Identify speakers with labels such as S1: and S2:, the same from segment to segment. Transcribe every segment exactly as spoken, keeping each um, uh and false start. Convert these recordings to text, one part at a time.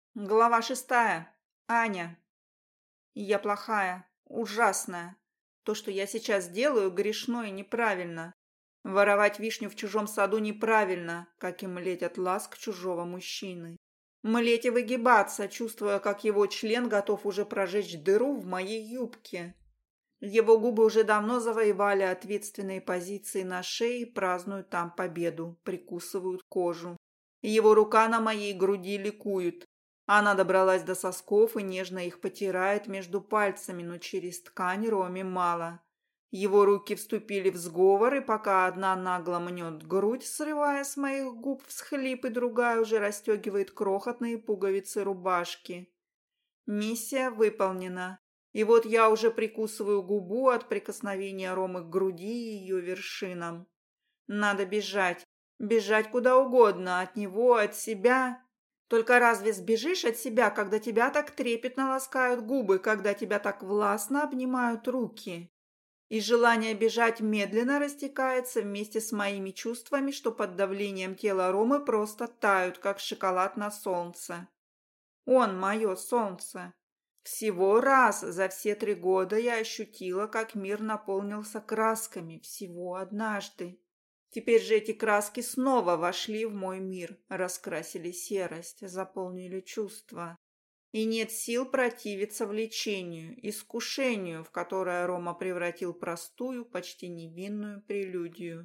S1: Глава шестая. Аня. Я плохая, ужасная. То, что я сейчас делаю, грешно и неправильно. Воровать вишню в чужом саду неправильно, как и млеть от ласк чужого мужчины. Млеть и выгибаться, чувствуя, как его член готов уже прожечь дыру в моей юбке. Его губы уже давно завоевали ответственные позиции на шее и празднуют там победу, прикусывают кожу. Его рука на моей груди ликует. Она добралась до сосков и нежно их потирает между пальцами, но через ткань Роме мало. Его руки вступили в сговор, и пока одна нагло мнет грудь, срывая с моих губ всхлип, и другая уже расстегивает крохотные пуговицы рубашки. Миссия выполнена. И вот я уже прикусываю губу от прикосновения Ромы к груди и ее вершинам. Надо бежать. Бежать куда угодно. От него, от себя. Только разве сбежишь от себя, когда тебя так трепетно ласкают губы, когда тебя так властно обнимают руки? И желание бежать медленно растекается вместе с моими чувствами, что под давлением тела Ромы просто тают, как шоколад на солнце. Он мое солнце. Всего раз за все три года я ощутила, как мир наполнился красками. Всего однажды. Теперь же эти краски снова вошли в мой мир, раскрасили серость, заполнили чувства. И нет сил противиться влечению, искушению, в которое Рома превратил простую, почти невинную прелюдию.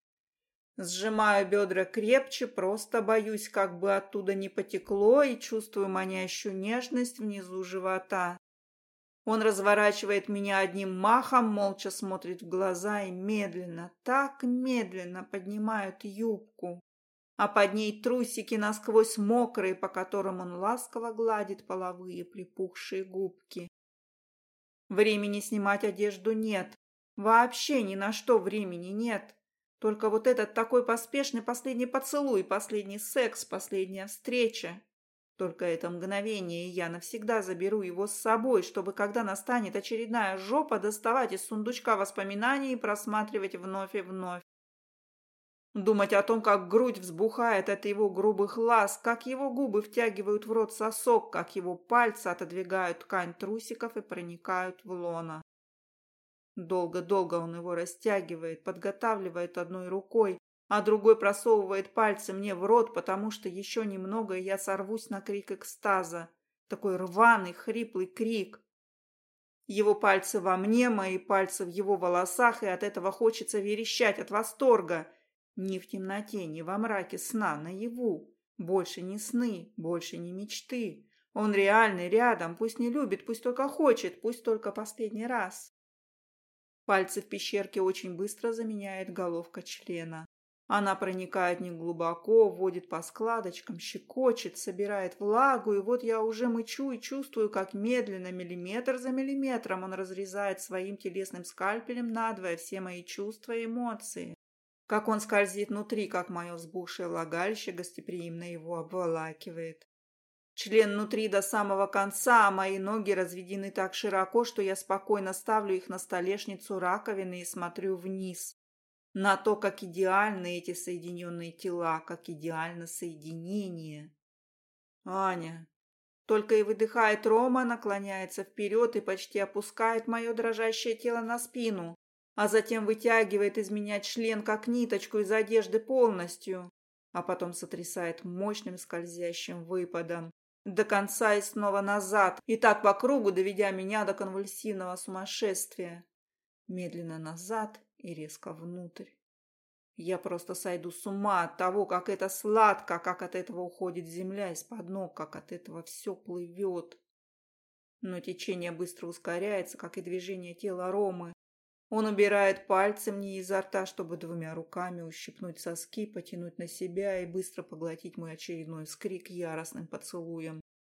S1: Сжимаю бедра крепче, просто боюсь, как бы оттуда не потекло, и чувствую манящую нежность внизу живота. Он разворачивает меня одним махом, молча смотрит в глаза и медленно, так медленно поднимает юбку, а под ней трусики насквозь мокрые, по которым он ласково гладит половые припухшие губки. Времени снимать одежду нет. Вообще ни на что времени нет. Только вот этот такой поспешный последний поцелуй, последний секс, последняя встреча. Только это мгновение, и я навсегда заберу его с собой, чтобы, когда настанет очередная жопа, доставать из сундучка воспоминаний и просматривать вновь и вновь. Думать о том, как грудь взбухает от его грубых ласк, как его губы втягивают в рот сосок, как его пальцы отодвигают ткань трусиков и проникают в лоно. Долго-долго он его растягивает, подготавливает одной рукой, а другой просовывает пальцы мне в рот, потому что еще немного, и я сорвусь на крик экстаза. Такой рваный, хриплый крик. Его пальцы во мне, мои пальцы в его волосах, и от этого хочется верещать от восторга. Ни в темноте, ни во мраке сна, наяву. Больше не сны, больше не мечты. Он реальный, рядом, пусть не любит, пусть только хочет, пусть только последний раз. Пальцы в пещерке очень быстро заменяет головка члена. Она проникает неглубоко, вводит по складочкам, щекочет, собирает влагу, и вот я уже мычу и чувствую, как медленно, миллиметр за миллиметром он разрезает своим телесным скальпелем надвое все мои чувства и эмоции. Как он скользит внутри, как мое взбухшее влагалище гостеприимно его обволакивает. Член внутри до самого конца, а мои ноги разведены так широко, что я спокойно ставлю их на столешницу раковины и смотрю вниз. На то, как идеальны эти соединенные тела, как идеально соединение. Аня. Только и выдыхает Рома, наклоняется вперед и почти опускает мое дрожащее тело на спину, а затем вытягивает из меня член, как ниточку из одежды полностью, а потом сотрясает мощным скользящим выпадом. До конца и снова назад, и так по кругу, доведя меня до конвульсивного сумасшествия. Медленно назад и резко внутрь. Я просто сойду с ума от того, как это сладко, как от этого уходит земля из-под ног, как от этого все плывет. Но течение быстро ускоряется, как и движение тела Ромы. Он убирает пальцы мне изо рта, чтобы двумя руками ущипнуть соски, потянуть на себя и быстро поглотить мой очередной вскрик яростным поцелуем.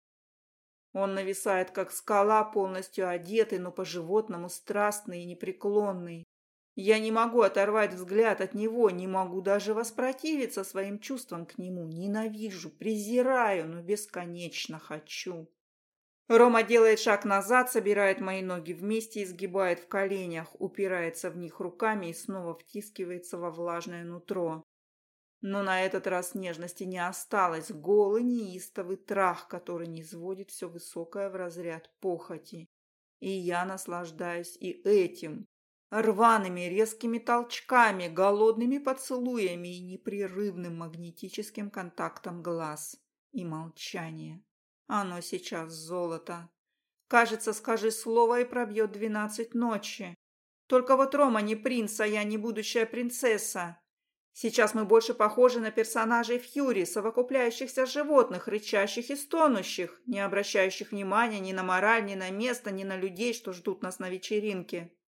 S1: Он нависает, как скала, полностью одетый, но по-животному страстный и непреклонный. Я не могу оторвать взгляд от него, не могу даже воспротивиться своим чувствам к нему. Ненавижу, презираю, но бесконечно хочу. Рома делает шаг назад, собирает мои ноги вместе и сгибает в коленях, упирается в них руками и снова втискивается во влажное нутро. Но на этот раз нежности не осталось. Голый неистовый трах, который низводит все высокое в разряд похоти. И я наслаждаюсь и этим. Рваными резкими толчками, голодными поцелуями и непрерывным магнетическим контактом глаз. И молчание. Оно сейчас золото. Кажется, скажи слово и пробьет двенадцать ночи. Только вот Рома не принц, а я не будущая принцесса. Сейчас мы больше похожи на персонажей Фьюри, совокупляющихся животных, рычащих и стонущих, не обращающих внимания ни на мораль, ни на место, ни на людей, что ждут нас на вечеринке.